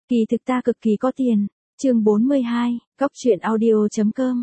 Kỳ thực ta cực kỳ có tiền. Chương 42, Cóc truyện audio.com.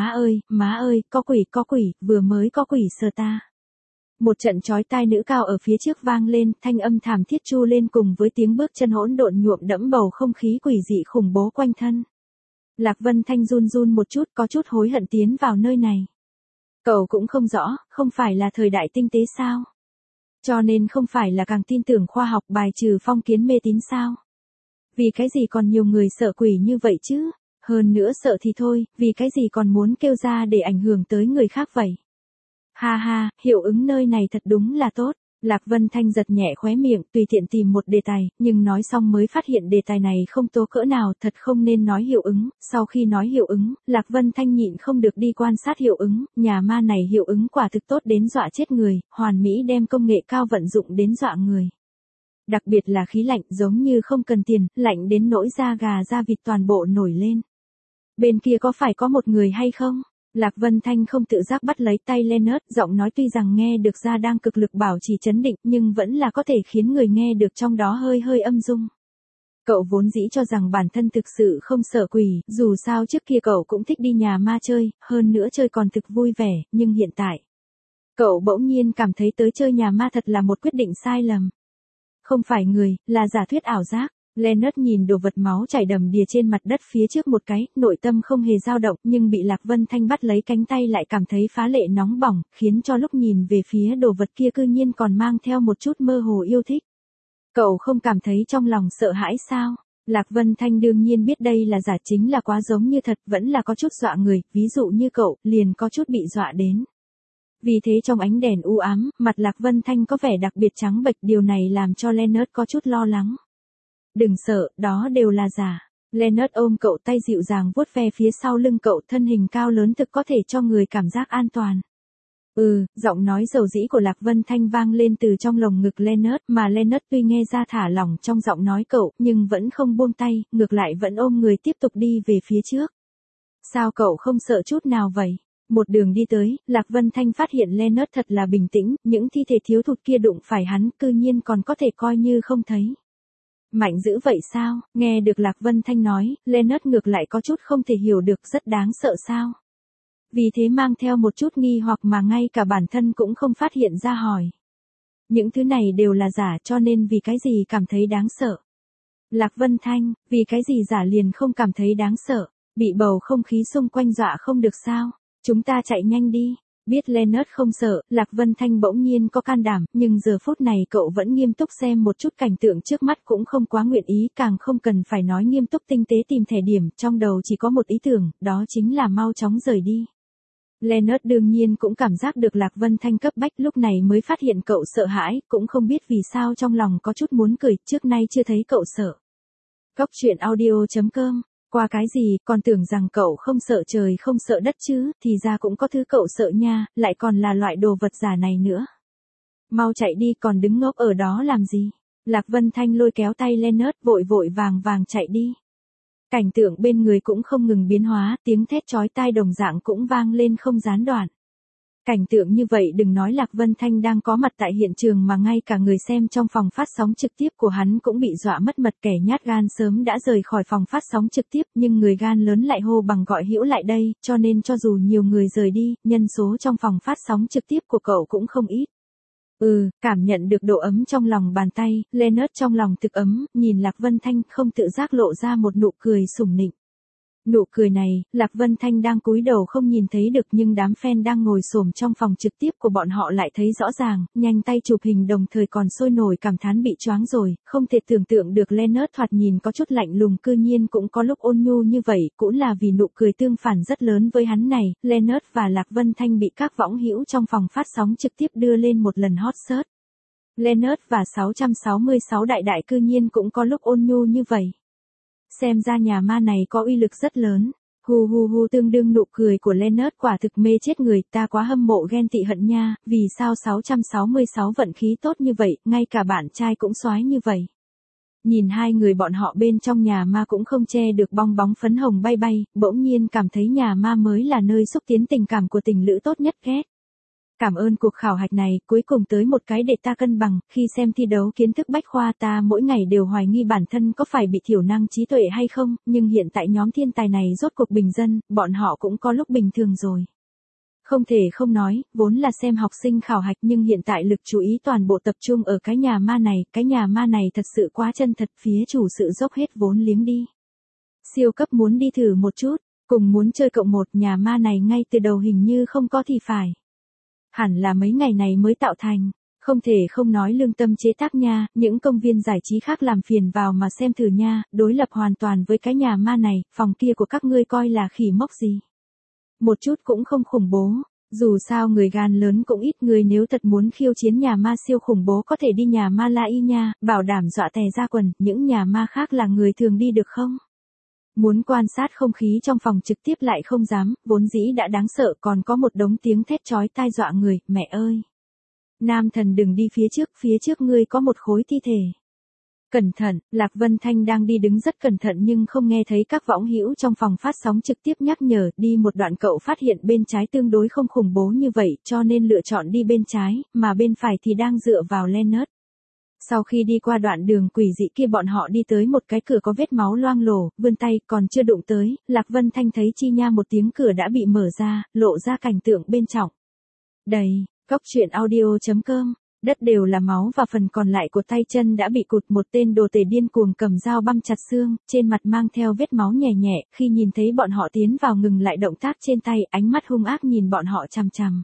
Má ơi, có quỷ, vừa mới có quỷ sờ ta. Một trận chói tai nữ cao ở phía trước vang lên, thanh âm thảm thiết chu lên cùng với tiếng bước chân hỗn độn nhuộm đẫm bầu không khí quỷ dị khủng bố quanh thân. Lạc Vân Thanh run run một chút, có chút hối hận tiến vào nơi này. Cậu cũng không rõ, không phải là thời đại tinh tế sao? Cho nên không phải là càng tin tưởng khoa học bài trừ phong kiến mê tín sao? Vì cái gì còn nhiều người sợ quỷ như vậy chứ? Hơn nữa sợ thì thôi, vì cái gì còn muốn kêu ra để ảnh hưởng tới người khác vậy? Ha ha, hiệu ứng nơi này thật đúng là tốt. Lạc Vân Thanh giật nhẹ khóe miệng, tùy tiện tìm một đề tài, nhưng nói xong mới phát hiện đề tài này không tố cỡ nào, thật không nên nói hiệu ứng. Sau khi nói hiệu ứng, Lạc Vân Thanh nhịn không được đi quan sát hiệu ứng, nhà ma này hiệu ứng quả thực tốt đến dọa chết người, hoàn mỹ đem công nghệ cao vận dụng đến dọa người. Đặc biệt là khí lạnh giống như không cần tiền, lạnh đến nỗi da gà da vịt toàn bộ nổi lên. Bên kia có phải có một người hay không? Lạc Vân Thanh không tự giác bắt lấy tay Leonard, giọng nói tuy rằng nghe được ra đang cực lực bảo trì trấn định nhưng vẫn là có thể khiến người nghe được trong đó hơi hơi âm dung. Cậu vốn dĩ cho rằng bản thân thực sự không sợ quỷ, dù sao trước kia cậu cũng thích đi nhà ma chơi, hơn nữa chơi còn thực vui vẻ, nhưng hiện tại. Cậu bỗng nhiên cảm thấy tới chơi nhà ma thật là một quyết định sai lầm. Không phải người, là giả thuyết ảo giác. Leonard nhìn đồ vật máu chảy đầm đìa trên mặt đất phía trước một cái, nội tâm không hề dao động, nhưng bị Lạc Vân Thanh bắt lấy cánh tay lại cảm thấy phá lệ nóng bỏng, khiến cho lúc nhìn về phía đồ vật kia cư nhiên còn mang theo một chút mơ hồ yêu thích. Cậu không cảm thấy trong lòng sợ hãi sao? Lạc Vân Thanh đương nhiên biết đây là giả, chính là quá giống như thật, vẫn là có chút dọa người, ví dụ như cậu, liền có chút bị dọa đến. Vì thế trong ánh đèn u ám, mặt Lạc Vân Thanh có vẻ đặc biệt trắng bệch, điều này làm cho Leonard có chút lo lắng. Đừng sợ, đó đều là giả. Leonard ôm cậu, tay dịu dàng vuốt ve phía sau lưng cậu, thân hình cao lớn thực có thể cho người cảm giác an toàn. Giọng nói dầu dĩ của Lạc Vân Thanh vang lên từ trong lồng ngực Leonard, mà Leonard tuy nghe ra thả lỏng trong giọng nói cậu, nhưng vẫn không buông tay, ngược lại vẫn ôm người tiếp tục đi về phía trước. Sao cậu không sợ chút nào vậy? Một đường đi tới, Lạc Vân Thanh phát hiện Leonard thật là bình tĩnh, những thi thể thiếu thụt kia đụng phải hắn, cư nhiên còn có thể coi như không thấy. Mạnh dữ vậy sao? Nghe được Lạc Vân Thanh nói, Leonard ngược lại có chút không thể hiểu được, rất đáng sợ sao? Vì thế mang theo một chút nghi hoặc mà ngay cả bản thân cũng không phát hiện ra hỏi. Những thứ này đều là giả, cho nên vì cái gì cảm thấy đáng sợ? Lạc Vân Thanh, vì cái gì giả liền không cảm thấy đáng sợ? Bị bầu không khí xung quanh dọa không được sao? Chúng ta chạy nhanh đi. Biết Leonard không sợ, Lạc Vân Thanh bỗng nhiên có can đảm, nhưng giờ phút này cậu vẫn nghiêm túc xem một chút cảnh tượng trước mắt, cũng không quá nguyện ý, càng không cần phải nói nghiêm túc tinh tế tìm thẻ điểm, trong đầu chỉ có một ý tưởng, đó chính là mau chóng rời đi. Leonard đương nhiên cũng cảm giác được Lạc Vân Thanh cấp bách, lúc này mới phát hiện cậu sợ hãi, cũng không biết vì sao trong lòng có chút muốn cười, trước nay chưa thấy cậu sợ. Cóc truyện audio.com. Qua cái gì, còn tưởng rằng cậu không sợ trời không sợ đất chứ, thì ra cũng có thứ cậu sợ nha, lại còn là loại đồ vật giả này nữa. Mau chạy đi, còn đứng ngốc ở đó làm gì? Lạc Vân Thanh lôi kéo tay Leonard, vội vội vàng vàng chạy đi. Cảnh tượng bên người cũng không ngừng biến hóa, tiếng thét chói tai đồng dạng cũng vang lên không gián đoạn. Cảnh tượng như vậy đừng nói Lạc Vân Thanh đang có mặt tại hiện trường mà ngay cả người xem trong phòng phát sóng trực tiếp của hắn cũng bị dọa mất mật, kẻ nhát gan sớm đã rời khỏi phòng phát sóng trực tiếp, nhưng người gan lớn lại hô bằng gọi hữu lại đây, cho nên cho dù nhiều người rời đi, nhân số trong phòng phát sóng trực tiếp của cậu cũng không ít. Cảm nhận được độ ấm trong lòng bàn tay, Leonard trong lòng thực ấm, nhìn Lạc Vân Thanh không tự giác lộ ra một nụ cười sủng nịnh. Nụ cười này, Lạc Vân Thanh đang cúi đầu không nhìn thấy được, nhưng đám fan đang ngồi xổm trong phòng trực tiếp của bọn họ lại thấy rõ ràng, nhanh tay chụp hình đồng thời còn sôi nổi cảm thán bị choáng rồi, không thể tưởng tượng được Leonard thoạt nhìn có chút lạnh lùng cư nhiên cũng có lúc ôn nhu như vậy, cũng là vì nụ cười tương phản rất lớn với hắn này, Leonard và Lạc Vân Thanh bị các võng hữu trong phòng phát sóng trực tiếp đưa lên một lần hot search. Leonard và 666 đại cư nhiên cũng có lúc ôn nhu như vậy. Xem ra nhà ma này có uy lực rất lớn. Hu tương đương nụ cười của Leonard quả thực mê chết người, ta quá hâm mộ ghen tị hận nha, vì sao 666 vận khí tốt như vậy, ngay cả bạn trai cũng soái như vậy. Nhìn hai người bọn họ bên trong nhà ma cũng không che được bong bóng phấn hồng bay bay, bỗng nhiên cảm thấy nhà ma mới là nơi xúc tiến tình cảm của tình lữ tốt nhất ghét. Cảm ơn cuộc khảo hạch này, cuối cùng tới một cái để ta cân bằng, khi xem thi đấu kiến thức bách khoa ta mỗi ngày đều hoài nghi bản thân có phải bị thiểu năng trí tuệ hay không, nhưng hiện tại nhóm thiên tài này rốt cuộc bình dân, bọn họ cũng có lúc bình thường rồi. Không thể không nói, vốn là xem học sinh khảo hạch nhưng hiện tại lực chú ý toàn bộ tập trung ở cái nhà ma này thật sự quá chân thật, phía chủ sự dốc hết vốn liếng đi. Siêu cấp muốn đi thử một chút, cùng muốn chơi cộng một, nhà ma này ngay từ đầu hình như không có thì phải. Hẳn là mấy ngày này mới tạo thành, không thể không nói lương tâm chế tác nha, những công viên giải trí khác làm phiền vào mà xem thử nha, đối lập hoàn toàn với cái nhà ma này, phòng kia của các ngươi coi là khỉ mốc gì. Một chút cũng không khủng bố, dù sao người gan lớn cũng ít, người nếu thật muốn khiêu chiến nhà ma siêu khủng bố có thể đi nhà ma La Y nha, bảo đảm dọa tè ra quần, những nhà ma khác là người thường đi được không? Muốn quan sát không khí trong phòng trực tiếp lại không dám, vốn dĩ đã đáng sợ còn có một đống tiếng thét chói tai dọa người, mẹ ơi. Nam thần đừng đi phía trước ngươi có một khối thi thể. Cẩn thận, Lạc Vân Thanh đang đi đứng rất cẩn thận nhưng không nghe thấy các võng hữu trong phòng phát sóng trực tiếp nhắc nhở, đi một đoạn cậu phát hiện bên trái tương đối không khủng bố như vậy cho nên lựa chọn đi bên trái, mà bên phải thì đang dựa vào Leonard. Sau khi đi qua đoạn đường quỷ dị kia bọn họ đi tới một cái cửa có vết máu loang lổ, vươn tay còn chưa đụng tới, Lạc Vân Thanh thấy chi nha một tiếng cửa đã bị mở ra, lộ ra cảnh tượng bên trong. Đầy, Cóc Truyện Audio.com, đất đều là máu và phần còn lại của tay chân đã bị cụt, một tên đồ tể điên cuồng cầm dao băm chặt xương, trên mặt mang theo vết máu nhẹ nhẹ, khi nhìn thấy bọn họ tiến vào ngừng lại động tác trên tay, ánh mắt hung ác nhìn bọn họ chằm chằm.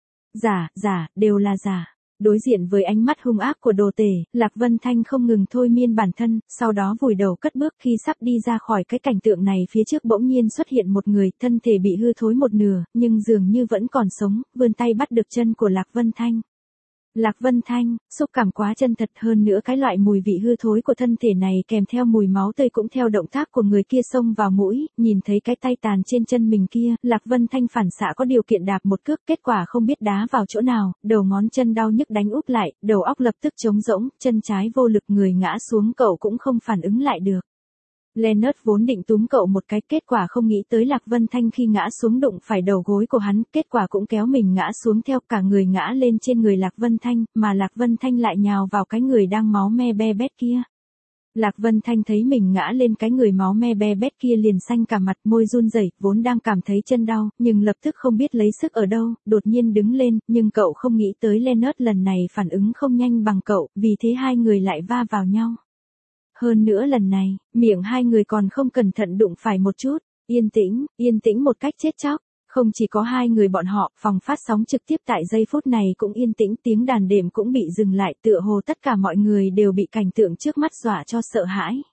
Giả, đều là giả. Đối diện với ánh mắt hung ác của đồ tể, Lạc Vân Thanh không ngừng thôi miên bản thân, sau đó vùi đầu cất bước, khi sắp đi ra khỏi cái cảnh tượng này phía trước bỗng nhiên xuất hiện một người, thân thể bị hư thối một nửa, nhưng dường như vẫn còn sống, vươn tay bắt được chân của Lạc Vân Thanh. Lạc Vân Thanh, xúc cảm quá chân thật, hơn nữa cái loại mùi vị hư thối của thân thể này kèm theo mùi máu tươi cũng theo động tác của người kia xông vào mũi, nhìn thấy cái tay tàn trên chân mình kia, Lạc Vân Thanh phản xạ có điều kiện đạp một cước, kết quả không biết đá vào chỗ nào, đầu ngón chân đau nhức đánh úp lại, đầu óc lập tức trống rỗng, chân trái vô lực, người ngã xuống, cậu cũng không phản ứng lại được. Leonard vốn định túm cậu một cái, kết quả không nghĩ tới Lạc Vân Thanh khi ngã xuống đụng phải đầu gối của hắn, kết quả cũng kéo mình ngã xuống theo, cả người ngã lên trên người Lạc Vân Thanh, mà Lạc Vân Thanh lại nhào vào cái người đang máu me be bét kia. Lạc Vân Thanh thấy mình ngã lên cái người máu me be bét kia liền xanh cả mặt, môi run rẩy, vốn đang cảm thấy chân đau, nhưng lập tức không biết lấy sức ở đâu, đột nhiên đứng lên, nhưng cậu không nghĩ tới Leonard lần này phản ứng không nhanh bằng cậu, vì thế hai người lại va vào nhau. Hơn nữa lần này, miệng hai người còn không cẩn thận đụng phải một chút, yên tĩnh một cách chết chóc. Không chỉ có hai người bọn họ, phòng phát sóng trực tiếp tại giây phút này cũng yên tĩnh, tiếng đàn đệm cũng bị dừng lại, tựa hồ tất cả mọi người đều bị cảnh tượng trước mắt dọa cho sợ hãi.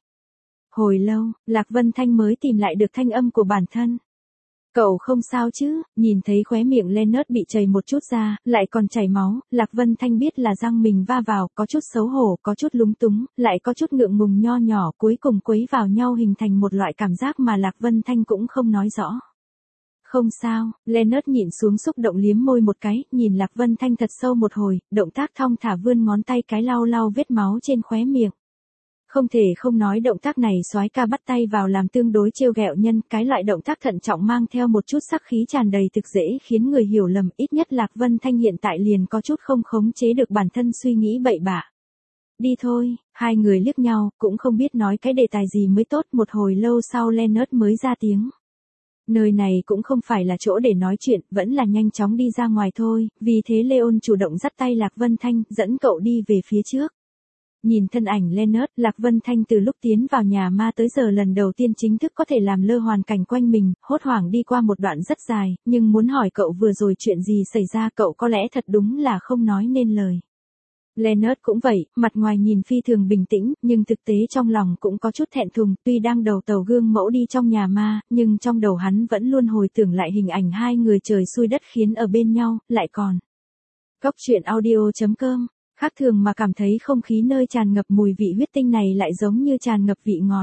Hồi lâu, Lạc Vân Thanh mới tìm lại được thanh âm của bản thân. Cậu không sao chứ, nhìn thấy khóe miệng Leonard bị chảy một chút ra, lại còn chảy máu, Lạc Vân Thanh biết là răng mình va vào, có chút xấu hổ, có chút lúng túng, lại có chút ngượng ngùng nho nhỏ, cuối cùng quấy vào nhau hình thành một loại cảm giác mà Lạc Vân Thanh cũng không nói rõ. Không sao, Leonard nhìn xuống xúc động liếm môi một cái, nhìn Lạc Vân Thanh thật sâu một hồi, động tác thong thả vươn ngón tay cái lau vết máu trên khóe miệng. Không thể không nói động tác này soái ca bắt tay vào làm tương đối trêu ghẹo nhân, cái loại động tác thận trọng mang theo một chút sắc khí tràn đầy thực dễ khiến người hiểu lầm, ít nhất Lạc Vân Thanh hiện tại liền có chút không khống chế được bản thân suy nghĩ bậy bạ. Đi thôi, hai người liếc nhau, cũng không biết nói cái đề tài gì mới tốt, một hồi lâu sau Leonard mới ra tiếng. Nơi này cũng không phải là chỗ để nói chuyện, vẫn là nhanh chóng đi ra ngoài thôi, vì thế Leon chủ động dắt tay Lạc Vân Thanh, dẫn cậu đi về phía trước. Nhìn thân ảnh Leonard, Lạc Vân Thanh từ lúc tiến vào nhà ma tới giờ lần đầu tiên chính thức có thể làm lơ hoàn cảnh quanh mình, hốt hoảng đi qua một đoạn rất dài, nhưng muốn hỏi cậu vừa rồi chuyện gì xảy ra cậu có lẽ thật đúng là không nói nên lời. Leonard cũng vậy, mặt ngoài nhìn phi thường bình tĩnh, nhưng thực tế trong lòng cũng có chút thẹn thùng, tuy đang đầu tàu gương mẫu đi trong nhà ma, nhưng trong đầu hắn vẫn luôn hồi tưởng lại hình ảnh hai người trời xui đất khiến ở bên nhau, lại còn. Cóc Truyện Audio.com, khác thường mà cảm thấy không khí nơi tràn ngập mùi vị huyết tinh này lại giống như tràn ngập vị ngọt.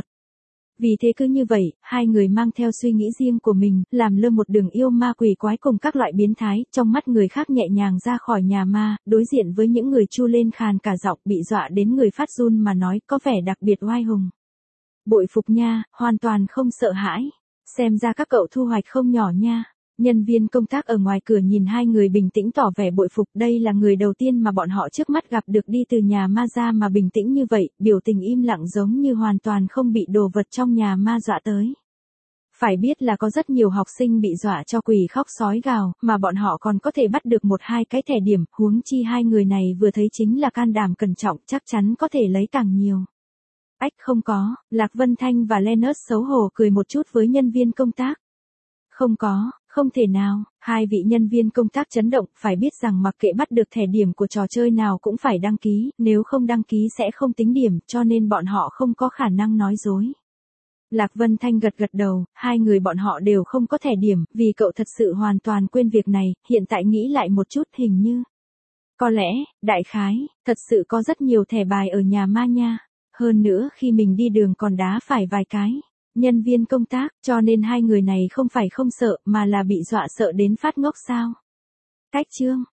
Vì thế cứ như vậy, hai người mang theo suy nghĩ riêng của mình, làm lơ một đường yêu ma quỷ quái cùng các loại biến thái, trong mắt người khác nhẹ nhàng ra khỏi nhà ma, đối diện với những người chu lên khàn cả giọng, bị dọa đến người phát run mà nói, có vẻ đặc biệt oai hùng. Bội phục nha, hoàn toàn không sợ hãi. Xem ra các cậu thu hoạch không nhỏ nha. Nhân viên công tác ở ngoài cửa nhìn hai người bình tĩnh tỏ vẻ bội phục, đây là người đầu tiên mà bọn họ trước mắt gặp được đi từ nhà ma ra mà bình tĩnh như vậy, biểu tình im lặng giống như hoàn toàn không bị đồ vật trong nhà ma dọa tới. Phải biết là có rất nhiều học sinh bị dọa cho quỳ khóc sói gào, mà bọn họ còn có thể bắt được một hai cái thẻ điểm, huống chi hai người này vừa thấy chính là can đảm cẩn trọng, chắc chắn có thể lấy càng nhiều. Ách không có, Lạc Vân Thanh và Leonard xấu hổ cười một chút với nhân viên công tác. Không có, không thể nào, hai vị nhân viên công tác chấn động, phải biết rằng mặc kệ bắt được thẻ điểm của trò chơi nào cũng phải đăng ký, nếu không đăng ký sẽ không tính điểm, cho nên bọn họ không có khả năng nói dối. Lạc Vân Thanh gật gật đầu, hai người bọn họ đều không có thẻ điểm, vì cậu thật sự hoàn toàn quên việc này, hiện tại nghĩ lại một chút hình như. Có lẽ, đại khái, thật sự có rất nhiều thẻ bài ở nhà ma nha, hơn nữa khi mình đi đường còn đá phải vài cái. Nhân viên công tác, cho nên hai người này không phải không sợ mà là bị dọa sợ đến phát ngốc sao. Cách chương